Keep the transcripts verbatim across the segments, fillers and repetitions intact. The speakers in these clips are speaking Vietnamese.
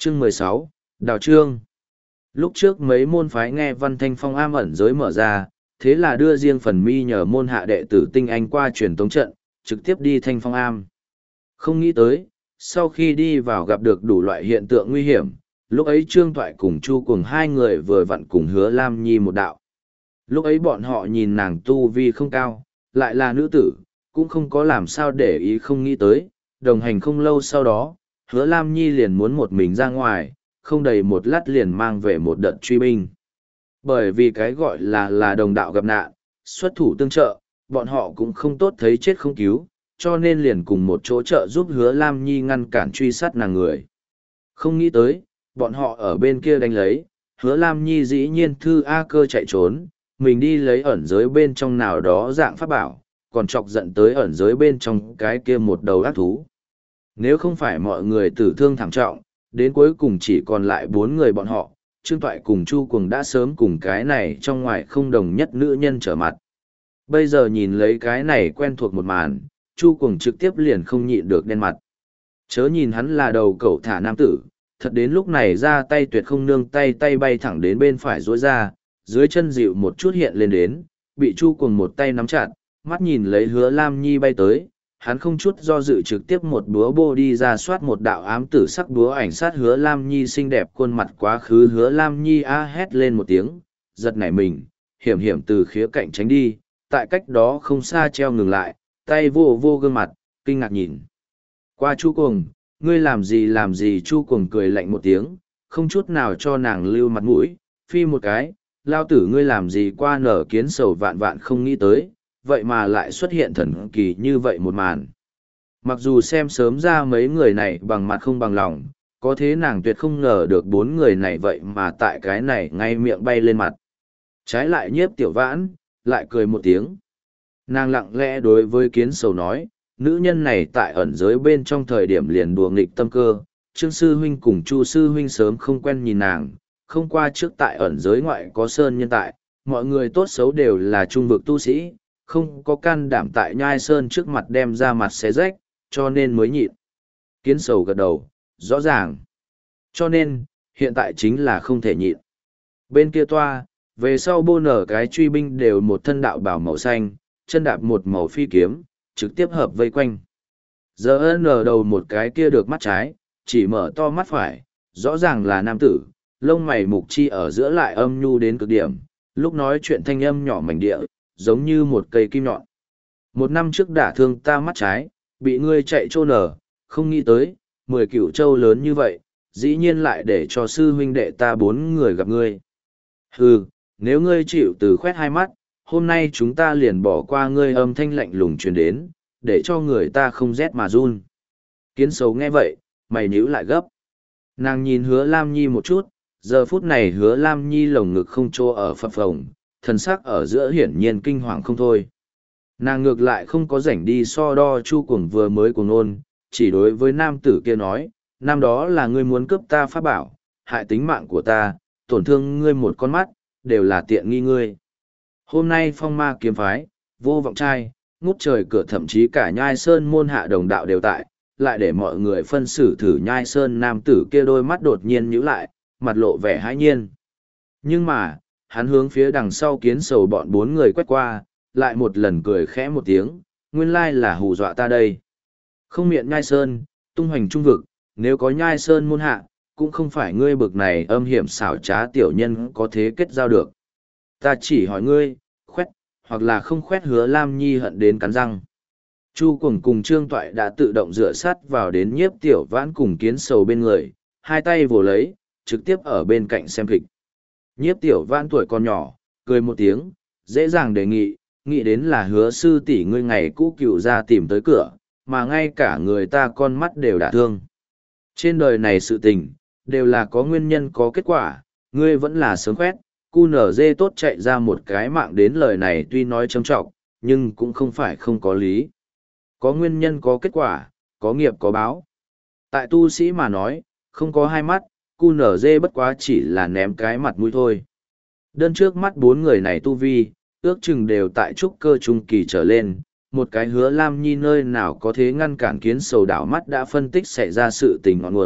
Chương mười sáu, Đào Trương. Lúc trước mấy môn phái nghe Văn Thanh Phong am ẩn giới mở ra, thế là đưa riêng phần mi nhờ môn hạ đệ tử tinh anh qua truyền tống trận, trực tiếp đi Thanh Phong am. Không nghĩ tới, sau khi đi vào gặp được đủ loại hiện tượng nguy hiểm, lúc ấy Trương Toại cùng Chu cùng hai người vừa vặn cùng Hứa Lam Nhi một đạo. Lúc ấy bọn họ nhìn nàng tu vi không cao, lại là nữ tử, cũng không có làm sao để ý không nghĩ tới, đồng hành không lâu sau đó, Hứa Lam Nhi liền muốn một mình ra ngoài, không đầy một lát liền mang về một đợt truy binh. Bởi vì cái gọi là là đồng đạo gặp nạn, xuất thủ tương trợ, bọn họ cũng không tốt thấy chết không cứu, cho nên liền cùng một chỗ trợ giúp Hứa Lam Nhi ngăn cản truy sát nàng người. Không nghĩ tới, bọn họ ở bên kia đánh lấy, Hứa Lam Nhi dĩ nhiên thư A Cơ chạy trốn, mình đi lấy ẩn giới bên trong nào đó dạng pháp bảo, còn chọc giận tới ẩn giới bên trong cái kia một đầu ác thú. Nếu không phải mọi người tử thương thảm trọng, đến cuối cùng chỉ còn lại bốn người bọn họ, Trương Toại cùng Chu Cuồng đã sớm cùng cái này trong ngoài không đồng nhất nữ nhân trở mặt. Bây giờ nhìn lấy cái này quen thuộc một màn, Chu Cuồng trực tiếp liền không nhịn được đen mặt. Chớ nhìn hắn là đầu cẩu thả nam tử, thật đến lúc này ra tay tuyệt không nương tay tay bay thẳng đến bên phải rối ra, dưới chân dịu một chút hiện lên đến, bị Chu Cuồng một tay nắm chặt, mắt nhìn lấy Hứa Lam Nhi bay tới, hắn không chút do dự trực tiếp một búa bô đi ra soát một đạo ám tử sắc búa ảnh sát Hứa Lam Nhi xinh đẹp khuôn mặt quá khứ. Hứa Lam Nhi a hét lên một tiếng, giật nảy mình, hiểm hiểm từ khía cạnh tránh đi, tại cách đó không xa treo ngừng lại, tay vô vô gương mặt, kinh ngạc nhìn qua Chu Cuồng, ngươi làm gì làm gì. Chu Cuồng cười lạnh một tiếng, không chút nào cho nàng lưu mặt mũi, phi một cái, lao tử ngươi làm gì. Qua nở kiến sầu vạn vạn không nghĩ tới, vậy mà lại xuất hiện thần kỳ như vậy một màn. Mặc dù xem sớm ra mấy người này bằng mặt không bằng lòng, có thế nàng tuyệt không ngờ được bốn người này vậy mà tại cái này ngay miệng bay lên mặt. Trái lại Nhiếp Tiểu Vãn, lại cười một tiếng. Nàng lặng lẽ đối với kiến sầu nói, nữ nhân này tại ẩn giới bên trong thời điểm liền đùa nghịch tâm cơ, Trương Sư Huynh cùng Chu Sư Huynh sớm không quen nhìn nàng, không qua trước tại ẩn giới ngoại có sơn nhân tại, mọi người tốt xấu đều là trung vực tu sĩ, không có can đảm tại nhai sơn trước mặt đem ra mặt xé rách, cho nên mới nhịn. Kiến sầu gật đầu, rõ ràng. Cho nên, hiện tại chính là không thể nhịn. Bên kia toa, về sau bô nở cái truy binh đều một thân đạo bào màu xanh, chân đạp một màu phi kiếm, trực tiếp hợp vây quanh. Giờ nở đầu một cái kia được mắt trái, chỉ mở to mắt phải, rõ ràng là nam tử, lông mày mục chi ở giữa lại âm nhu đến cực điểm, lúc nói chuyện thanh âm nhỏ mảnh địa, giống như một cây kim nhọn. Một năm trước đả thương ta mắt trái, bị ngươi chạy trô nở, không nghĩ tới, mười cửu châu lớn như vậy, dĩ nhiên lại để cho sư huynh đệ ta bốn người gặp ngươi. Hừ, nếu ngươi chịu từ khoét hai mắt, hôm nay chúng ta liền bỏ qua ngươi. Âm thanh lạnh lùng truyền đến, để cho người ta không rét mà run. Kiến sầu nghe vậy, mày nhíu lại gấp. Nàng nhìn Hứa Lam Nhi một chút, giờ phút này Hứa Lam Nhi lồng ngực không trô ở phập phồng, thần sắc ở giữa hiển nhiên kinh hoàng không thôi. Nàng ngược lại không có rảnh đi so đo Chu Cuồng vừa mới cuồng nôn, chỉ đối với nam tử kia nói, năm đó là ngươi muốn cướp ta pháp bảo, hại tính mạng của ta, tổn thương ngươi một con mắt, đều là tiện nghi ngươi. Hôm nay phong ma kiếm phái, vô vọng trai, ngút trời cửa thậm chí cả nhai sơn môn hạ đồng đạo đều tại, lại để mọi người phân xử thử nhai sơn. Nam tử kia đôi mắt đột nhiên nhíu lại, mặt lộ vẻ hãi nhiên. Nhưng mà, hắn hướng phía đằng sau kiến sầu bọn bốn người quét qua, lại một lần cười khẽ một tiếng, nguyên lai là hù dọa ta đây. Không miệng nhai sơn, tung hoành trung vực, nếu có nhai sơn môn hạ, cũng không phải ngươi bực này âm hiểm xảo trá tiểu nhân có thế kết giao được. Ta chỉ hỏi ngươi, khoét, hoặc là không khoét. Hứa Lam Nhi hận đến cắn răng. Chu Cuồng cùng Trương Toại đã tự động dựa sát vào đến Nhiếp Tiểu Vãn cùng kiến sầu bên người, hai tay vồ lấy, trực tiếp ở bên cạnh xem kịch. Nhiếp Tiểu Vãn tuổi còn nhỏ, cười một tiếng, dễ dàng đề nghị, nghĩ đến là Hứa sư tỷ ngươi ngày cũ cựu ra tìm tới cửa, mà ngay cả người ta con mắt đều đả thương. Trên đời này sự tình, đều là có nguyên nhân có kết quả, ngươi vẫn là sớm khoét, cu nở dê tốt chạy ra một cái mạng đến. Lời này tuy nói trầm trọng, nhưng cũng không phải không có lý. Có nguyên nhân có kết quả, có nghiệp có báo. Tại tu sĩ mà nói, không có hai mắt, cu nở dê bất quá chỉ là ném cái mặt mũi thôi. Đơn trước mắt bốn người này tu vi, ước chừng đều tại trúc cơ trung kỳ trở lên, một cái Hứa Lam Nhi nơi nào có thế ngăn cản kiến sầu đảo mắt đã phân tích xảy ra sự tình ngọn nguồn,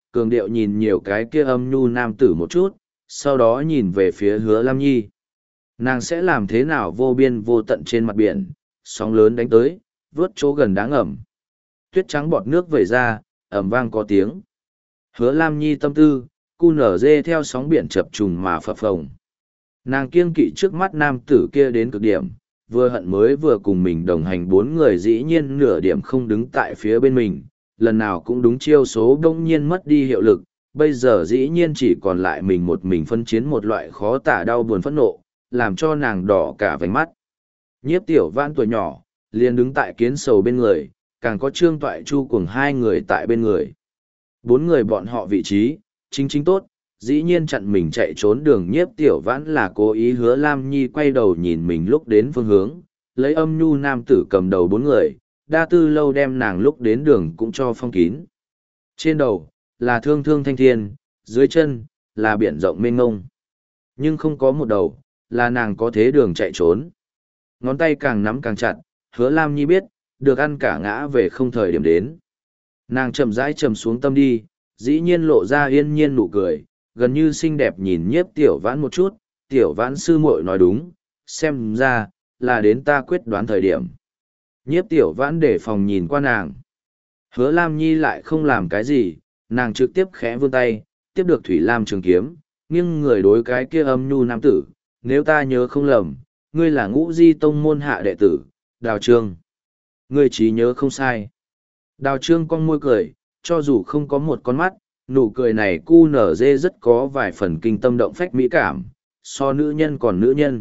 cường điệu nhìn nhiều cái kia âm nhu nam tử một chút, sau đó nhìn về phía Hứa Lam Nhi. Nàng sẽ làm thế nào vô biên vô tận trên mặt biển, sóng lớn đánh tới, vớt chỗ gần đáng ẩm. Tuyết trắng bọt nước vẩy ra, ẩm vang có tiếng. Hứa Lam Nhi tâm tư, cu nở dê theo sóng biển chập trùng mà phập phồng. Nàng kiêng kỵ trước mắt nam tử kia đến cực điểm, vừa hận mới vừa cùng mình đồng hành bốn người dĩ nhiên nửa điểm không đứng tại phía bên mình, lần nào cũng đúng chiêu số đông nhiên mất đi hiệu lực, bây giờ dĩ nhiên chỉ còn lại mình một mình phân chiến một loại khó tả đau buồn phẫn nộ, làm cho nàng đỏ cả vành mắt. Nhiếp Tiểu Vãn tuổi nhỏ, liền đứng tại Kiến Sầu bên người, càng có Trương Toại Chu cùng hai người tại bên người. Bốn người bọn họ vị trí, chính chính tốt, dĩ nhiên chặn mình chạy trốn đường. Nhiếp Tiểu Vãn là cố ý. Hứa Lam Nhi quay đầu nhìn mình lúc đến phương hướng, lấy âm nhu nam tử cầm đầu bốn người, đa tư lâu đem nàng lúc đến đường cũng cho phong kín. Trên đầu, là thương thương thanh thiên, dưới chân, là biển rộng mênh ngông. Nhưng không có một đầu, là nàng có thế đường chạy trốn. Ngón tay càng nắm càng chặt, Hứa Lam Nhi biết, được ăn cả ngã về không thời điểm đến. Nàng chậm rãi chầm xuống tâm đi, dĩ nhiên lộ ra yên nhiên nụ cười, gần như xinh đẹp nhìn Nhiếp Tiểu Vãn một chút. Tiểu Vãn sư muội nói đúng, xem ra, là đến ta quyết đoán thời điểm. Nhiếp Tiểu Vãn để phòng nhìn qua nàng. Hứa Lam Nhi lại không làm cái gì, nàng trực tiếp khẽ vươn tay, tiếp được Thủy Lam trường kiếm, nghiêng người đối cái kia âm nhu nam tử. Nếu ta nhớ không lầm, ngươi là Ngũ Di Tông môn hạ đệ tử, Đào Trương. Ngươi trí nhớ không sai. Đào Trương cong môi cười, cho dù không có một con mắt, nụ cười này cu nở dê rất có vài phần kinh tâm động phách mỹ cảm, so nữ nhân còn nữ nhân.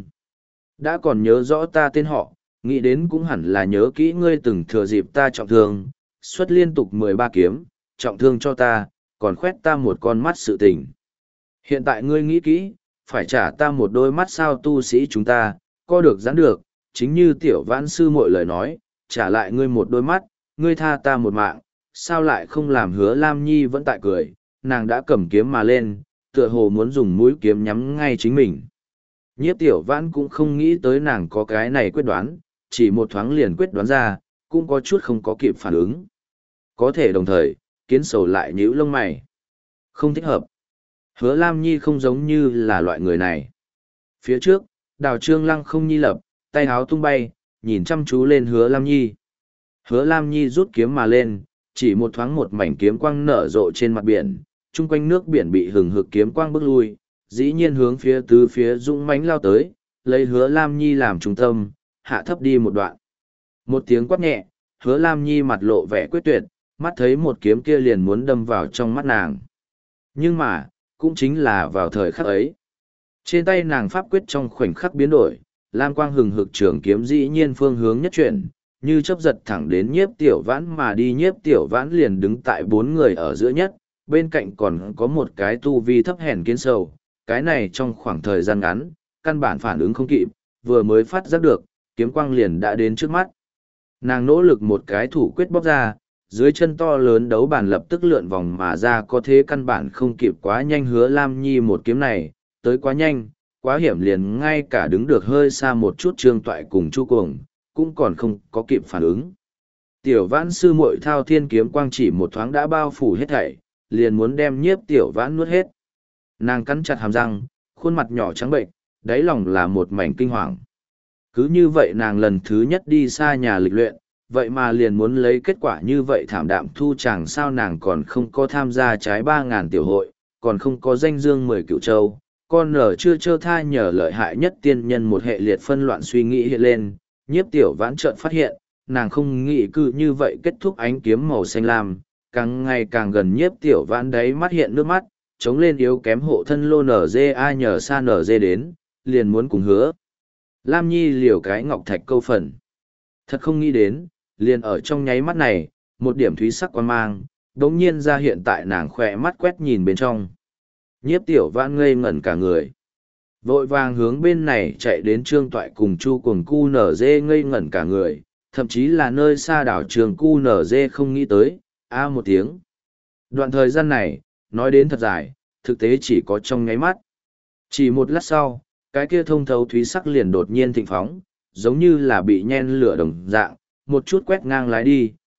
Đã còn nhớ rõ ta tên họ, nghĩ đến cũng hẳn là nhớ kỹ ngươi từng thừa dịp ta trọng thương, xuất liên tục mười ba kiếm, trọng thương cho ta, còn khoét ta một con mắt sự tình. Hiện tại ngươi nghĩ kỹ, phải trả ta một đôi mắt sao? Tu sĩ chúng ta, co được giãn được, chính như Tiểu Vãn sư muội lời nói, trả lại ngươi một đôi mắt, ngươi tha ta một mạng, sao lại không làm? Hứa Lam Nhi vẫn tại cười, nàng đã cầm kiếm mà lên, tựa hồ muốn dùng mũi kiếm nhắm ngay chính mình. Nhiếp Tiểu Vãn cũng không nghĩ tới nàng có cái này quyết đoán, chỉ một thoáng liền quyết đoán ra, cũng có chút không có kịp phản ứng. Có thể đồng thời, Kiến Sầu lại nhíu lông mày. Không thích hợp. Hứa Lam Nhi không giống như là loại người này. Phía trước, Đào Trương lăng không nhi lập, tay háo tung bay, nhìn chăm chú lên Hứa Lam Nhi. Hứa Lam Nhi rút kiếm mà lên, chỉ một thoáng một mảnh kiếm quang nở rộ trên mặt biển, chung quanh nước biển bị hừng hực kiếm quang bức lui, dĩ nhiên hướng phía tứ phía dũng mãnh lao tới, lấy Hứa Lam Nhi làm trung tâm, hạ thấp đi một đoạn. Một tiếng quát nhẹ, Hứa Lam Nhi mặt lộ vẻ quyết tuyệt, mắt thấy một kiếm kia liền muốn đâm vào trong mắt nàng. Nhưng mà, cũng chính là vào thời khắc ấy. Trên tay nàng pháp quyết trong khoảnh khắc biến đổi, lam quang hừng hực trường kiếm dĩ nhiên phương hướng nhất chuyển, như chớp giật thẳng đến Nhiếp Tiểu Vãn mà đi. Nhiếp Tiểu Vãn liền đứng tại bốn người ở giữa nhất, bên cạnh còn có một cái tu vi thấp hèn Kiến Sầu. Cái này trong khoảng thời gian ngắn, căn bản phản ứng không kịp, vừa mới phát giác được, kiếm quang liền đã đến trước mắt. Nàng nỗ lực một cái thủ quyết bóc ra, dưới chân to lớn đấu bàn lập tức lượn vòng mà ra, có thế căn bản không kịp. Quá nhanh. Hứa Lam Nhi một kiếm này, tới quá nhanh, quá hiểm, liền ngay cả đứng được hơi xa một chút Trương Toại cùng Chu Cuồng, cũng còn không có kịp phản ứng. Tiểu Vãn sư muội thao thiên kiếm quang chỉ một thoáng đã bao phủ hết thảy, liền muốn đem Nhiếp Tiểu Vãn nuốt hết. Nàng cắn chặt hàm răng, khuôn mặt nhỏ trắng bệnh, đáy lòng là một mảnh kinh hoàng. Cứ như vậy nàng lần thứ nhất đi xa nhà lịch luyện, vậy mà liền muốn lấy kết quả như vậy thảm đạm thu chàng sao? Nàng còn không có tham gia trái ba ngàn tiểu hội, còn không có danh dương mười cựu châu, con nở chưa trơ tha nhờ lợi hại nhất tiên nhân. Một hệ liệt phân loạn suy nghĩ hiện lên, Nhiếp Tiểu Vãn chợt phát hiện, nàng không nghĩ cứ như vậy kết thúc. Ánh kiếm màu xanh lam, càng ngày càng gần. Nhiếp Tiểu Vãn đáy mắt hiện nước mắt, chống lên yếu kém hộ thân lô nở dê ai nhờ xa nở dê đến, liền muốn cùng Hứa Lam Nhi liều cái ngọc thạch câu phần. Thật không nghĩ đến, liền ở trong nháy mắt này, một điểm thúy sắc quan mang, đống nhiên ra hiện tại nàng khỏe mắt quét nhìn bên trong. Nhiếp Tiểu Vãn ngây ngẩn cả người. Vội vàng hướng bên này chạy đến Trương Toại cùng Chu Cuồng cu nở dê ngây ngẩn cả người, thậm chí là nơi xa đảo trường cu nở dê không nghĩ tới, a một tiếng. Đoạn thời gian này, nói đến thật dài, thực tế chỉ có trong nháy mắt. Chỉ một lát sau, cái kia thông thấu thúy sắc liền đột nhiên thịnh phóng, giống như là bị nhen lửa đồng dạng, một chút quét ngang lái đi,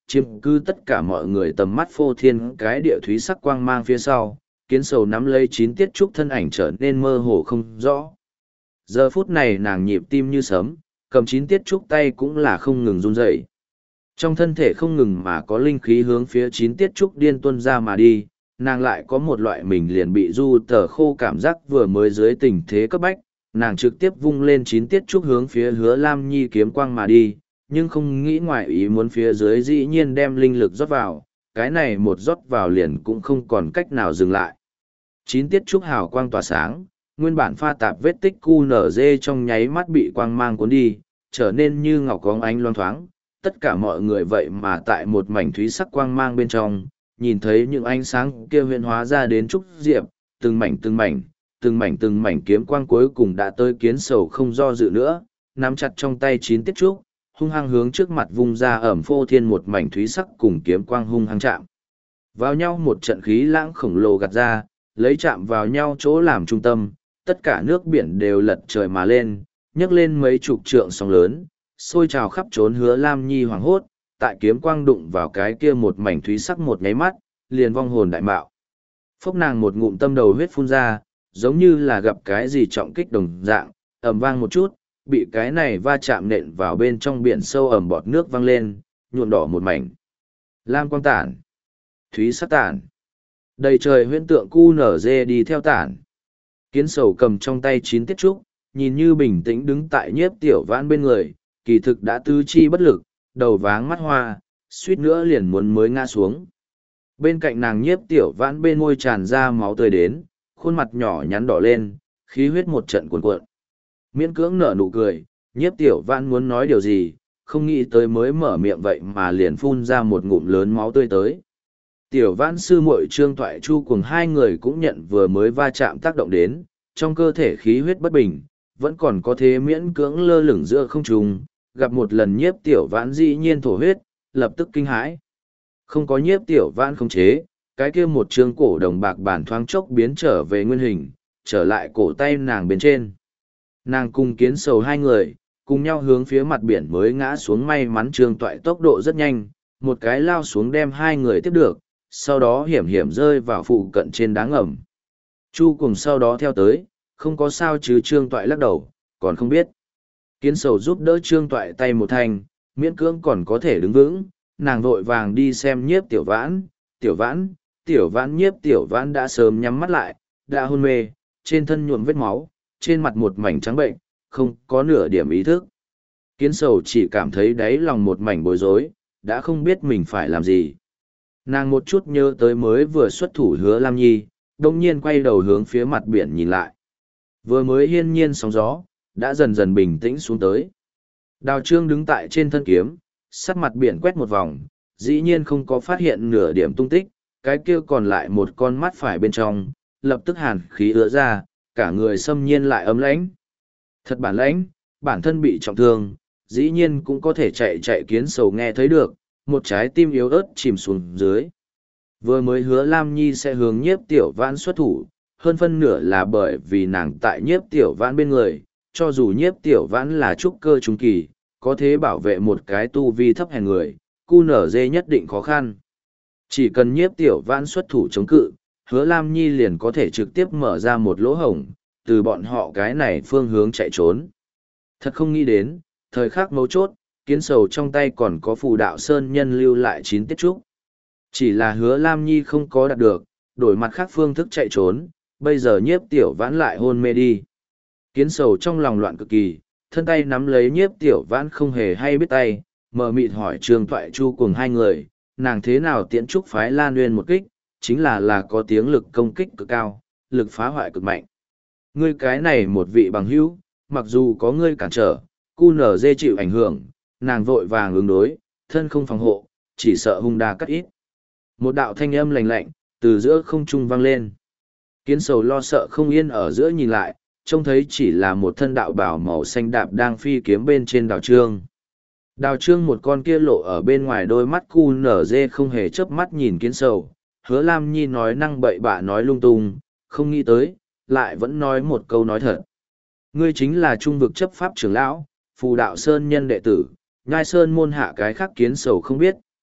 chiếm cứ tất cả mọi người tầm mắt phô thiên cái địa thúy sắc quang mang phía sau, kiến sầu nắm lấy chín tiết trúc thân ảnh trở nên mơ hồ không rõ. Giờ phút này nàng nhịp tim như sấm, cầm chín tiết trúc tay cũng là không ngừng run rẩy. Trong thân thể không ngừng mà có linh khí hướng phía chín tiết trúc điên tuân ra mà đi, nàng lại có một loại mình liền bị du tờ khô cảm giác vừa mới dưới tình thế cấp bách, nàng trực tiếp vung lên chín tiết trúc hướng phía Hứa Lam Nhi kiếm quang mà đi, nhưng không nghĩ ngoài ý muốn phía dưới dĩ nhiên đem linh lực rót vào, cái này một rót vào liền cũng không còn cách nào dừng lại. Chín tiết trúc hào quang tỏa sáng, nguyên bản pha tạp vết tích cu nở dê trong nháy mắt bị quang mang cuốn đi, trở nên như ngọc óng ánh loang thoáng. Tất cả mọi người vậy mà tại một mảnh thúy sắc quang mang bên trong, nhìn thấy những ánh sáng kia huyễn hóa ra đến trúc diệp, từng mảnh từng mảnh, từng mảnh từng mảnh kiếm quang cuối cùng đã tới kiến sầu không do dự nữa, nắm chặt trong tay chín tiết trúc, hung hăng hướng trước mặt vung ra ẩm phô thiên một mảnh thúy sắc cùng kiếm quang hung hăng chạm. Vào nhau một trận khí lãng khổng lồ gạt ra, lấy chạm vào nhau chỗ làm trung tâm, tất cả nước biển đều lật trời mà lên, nhấc lên mấy chục trượng sóng lớn, sôi trào khắp trốn. Hứa Lam Nhi hoảng hốt, tại kiếm quang đụng vào cái kia một mảnh thúy sắc một nháy mắt, liền vong hồn đại mạo. Phốc nàng một ngụm tâm đầu huyết phun ra, giống như là gặp cái gì trọng kích đồng dạng, ầm vang một chút, bị cái này va chạm nện vào bên trong biển sâu, ẩm bọt nước văng lên, nhuộm đỏ một mảnh. Lam quang tản, thúy sắc tản, đầy trời huyễn tượng cu nở dê đi theo tản. Kiến sầu cầm trong tay chín tiết trúc, nhìn như bình tĩnh đứng tại Nhiếp Tiểu Vãn bên người, kỳ thực đã tứ chi bất lực, đầu váng mắt hoa, suýt nữa liền muốn mới ngã xuống. Bên cạnh nàng Nhiếp Tiểu Vãn bên môi tràn ra máu tươi đến, khuôn mặt nhỏ nhắn đỏ lên, khí huyết một trận cuồn cuộn. Miễn cưỡng nở nụ cười, Nhiếp Tiểu Vãn muốn nói điều gì, không nghĩ tới mới mở miệng vậy mà liền phun ra một ngụm lớn máu tươi tới. Tiểu Vãn sư muội Trương Toại Chu cùng hai người cũng nhận vừa mới va chạm tác động đến, trong cơ thể khí huyết bất bình, vẫn còn có thế miễn cưỡng lơ lửng giữa không trung, gặp một lần Nhiếp Tiểu Vãn dĩ nhiên thổ huyết, lập tức kinh hãi. Không có Nhiếp Tiểu Vãn khống chế, cái kia một trương cổ đồng bạc bản thoáng chốc biến trở về nguyên hình, trở lại cổ tay nàng bên trên. Nàng cùng kiến sầu hai người, cùng nhau hướng phía mặt biển mới ngã xuống. May mắn Trương Toại tốc độ rất nhanh, một cái lao xuống đem hai người tiếp được, sau đó hiểm hiểm rơi vào phụ cận trên đá ngầm. Chu cùng sau đó theo tới, không có sao chứ. Trương Toại lắc đầu, còn không biết. Kiến sầu giúp đỡ Trương Toại tay một thành, miễn cưỡng còn có thể đứng vững, nàng vội vàng đi xem Nhiếp Tiểu Vãn. Tiểu Vãn, Tiểu Vãn Nhiếp Tiểu Vãn đã sớm nhắm mắt lại, đã hôn mê, trên thân nhuộm vết máu, trên mặt một mảnh trắng bệnh, không có nửa điểm ý thức. Kiến sầu chỉ cảm thấy đáy lòng một mảnh bối rối, đã không biết mình phải làm gì. Nàng một chút nhớ tới mới vừa xuất thủ Hứa Lam Nhi, đông nhiên quay đầu hướng phía mặt biển nhìn lại. Vừa mới hiên nhiên sóng gió, đã dần dần bình tĩnh xuống tới. Đào Trương đứng tại trên thân kiếm, sát mặt biển quét một vòng, dĩ nhiên không có phát hiện nửa điểm tung tích, cái kia còn lại một con mắt phải bên trong, lập tức hàn khí ứa ra, cả người xâm nhiên lại ấm lãnh. Thật bản lãnh, bản thân bị trọng thương, dĩ nhiên cũng có thể chạy chạy. Kiến sầu nghe thấy được, một trái tim yếu ớt chìm xuống dưới. Vừa mới Hứa Lam Nhi sẽ hướng Nhiếp Tiểu Vãn xuất thủ, hơn phân nửa là bởi vì nàng tại Nhiếp Tiểu Vãn bên người, cho dù Nhiếp Tiểu Vãn là trúc cơ trung kỳ, có thể bảo vệ một cái tu vi thấp hèn người, cu nở dê nhất định khó khăn. Chỉ cần Nhiếp Tiểu Vãn xuất thủ chống cự, Hứa Lam Nhi liền có thể trực tiếp mở ra một lỗ hổng, từ bọn họ cái này phương hướng chạy trốn. Thật không nghĩ đến, thời khắc mấu chốt, kiến sầu trong tay còn có phù đạo sơn nhân lưu lại chín tiết trúc. Chỉ là Hứa Lam Nhi không có đạt được, đổi mặt khác phương thức chạy trốn, bây giờ Nhiếp Tiểu Vãn lại hôn mê đi. Kiến sầu trong lòng loạn cực kỳ, thân tay nắm lấy Nhiếp Tiểu Vãn không hề hay biết tay, mờ mịt hỏi Trương Toại Chu cùng hai người, nàng thế nào tiễn trúc phái Lan Nguyên một kích, chính là là có tiếng lực công kích cực cao, lực phá hoại cực mạnh. Ngươi cái này một vị bằng hữu, mặc dù có ngươi cản trở, cu nở dê chịu ảnh hưởng, nàng vội vàng ứng đối, thân không phòng hộ, chỉ sợ hung đa cắt ít. Một đạo thanh âm lạnh lạnh, từ giữa không trung vang lên. Kiến sầu lo sợ không yên ở giữa nhìn lại, trông thấy chỉ là một thân đạo bào màu xanh đạp đang phi kiếm bên trên Đào Trương. Đào Trương một con kia lộ ở bên ngoài đôi mắt cu nở dê không hề chớp mắt nhìn kiến sầu. Hứa Lam Nhi nói năng bậy bạ nói lung tung, không nghĩ tới, lại vẫn nói một câu nói thật. Ngươi chính là trung vực chấp pháp trưởng lão, phù đạo sơn nhân đệ tử, nhai sơn môn hạ cái khác kiến sầu không biết,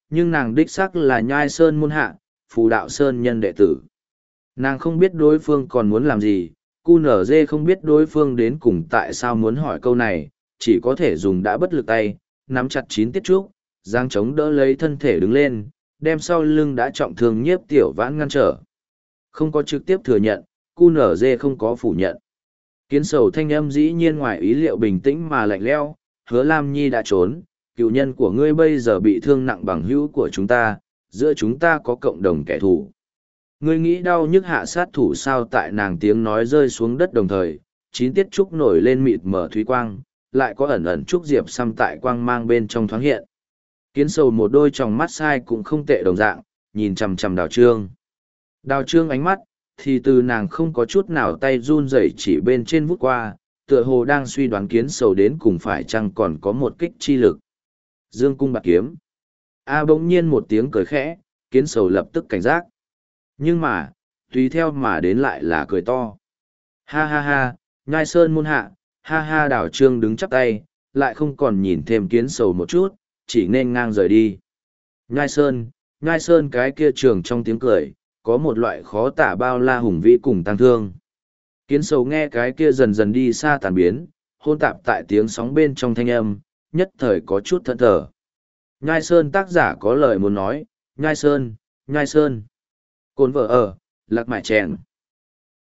nhưng nàng đích sắc là Nhai Sơn môn hạ, Phù Đạo Sơn nhân đệ tử. Nàng không biết đối phương còn muốn làm gì, cu nở dê không biết đối phương đến cùng tại sao muốn hỏi câu này, chỉ có thể dùng đã bất lực tay, nắm chặt chín tiết trúc, giang chống đỡ lấy thân thể đứng lên, đem sau lưng đã trọng thương nhiếp tiểu vãn ngăn trở. Không có trực tiếp thừa nhận, cu nở dê không có phủ nhận. Kiến sầu thanh âm dĩ nhiên ngoài ý liệu bình tĩnh mà lạnh lẽo, Hứa Lam Nhi đã trốn, cựu nhân của ngươi bây giờ bị thương nặng bằng hữu của chúng ta, giữa chúng ta có cộng đồng kẻ thù. Ngươi nghĩ đau nhức hạ sát thủ sao? Tại nàng tiếng nói rơi xuống đất đồng thời, chín tiết trúc nổi lên mịt mở thúy quang, lại có ẩn ẩn trúc diệp xăm tại quang mang bên trong thoáng hiện. Kiến sầu một đôi tròng mắt sai cũng không tệ đồng dạng, nhìn chằm chằm Đào Trương. Đào Trương ánh mắt, thì từ nàng không có chút nào tay run rẩy chỉ bên trên vút qua, tựa hồ đang suy đoán kiến sầu đến cùng phải chăng còn có một kích chi lực. Dương cung bạc kiếm. A bỗng nhiên một tiếng cười khẽ, kiến sầu lập tức cảnh giác. Nhưng mà, tùy theo mà đến lại là cười to. Ha ha ha, Nhai Sơn môn hạ, ha ha. Đào Trương đứng chắp tay, lại không còn nhìn thêm kiến sầu một chút, chỉ nên ngang rời đi. Nhai Sơn, Nhai Sơn cái kia trường trong tiếng cười, có một loại khó tả bao la hùng vĩ cùng tăng thương. Kiến sầu nghe cái kia dần dần đi xa tàn biến, hôn tạp tại tiếng sóng bên trong thanh âm, nhất thời có chút thẫn thờ. Nhai Sơn tác giả có lời muốn nói, Nhai Sơn, Nhai Sơn. Cồn vợ ở, lạc mại chèn.